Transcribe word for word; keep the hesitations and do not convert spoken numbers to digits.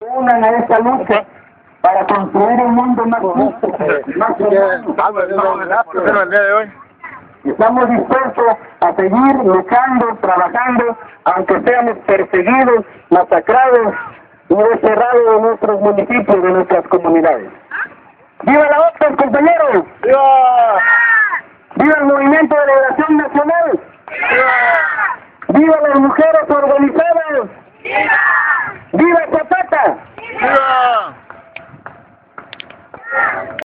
unan a esta lucha para construir un mundo más justo, más humano. Estamos dispuestos a seguir luchando, trabajando, aunque seamos perseguidos, masacrados y desterrados de nuestros municipios, de nuestras comunidades. ¡Viva la O C T, compañeros! ¡Viva! ¡Viva el Movimiento de Liberación Nacional! ¡Viva! ¡Viva las mujeres organizadas!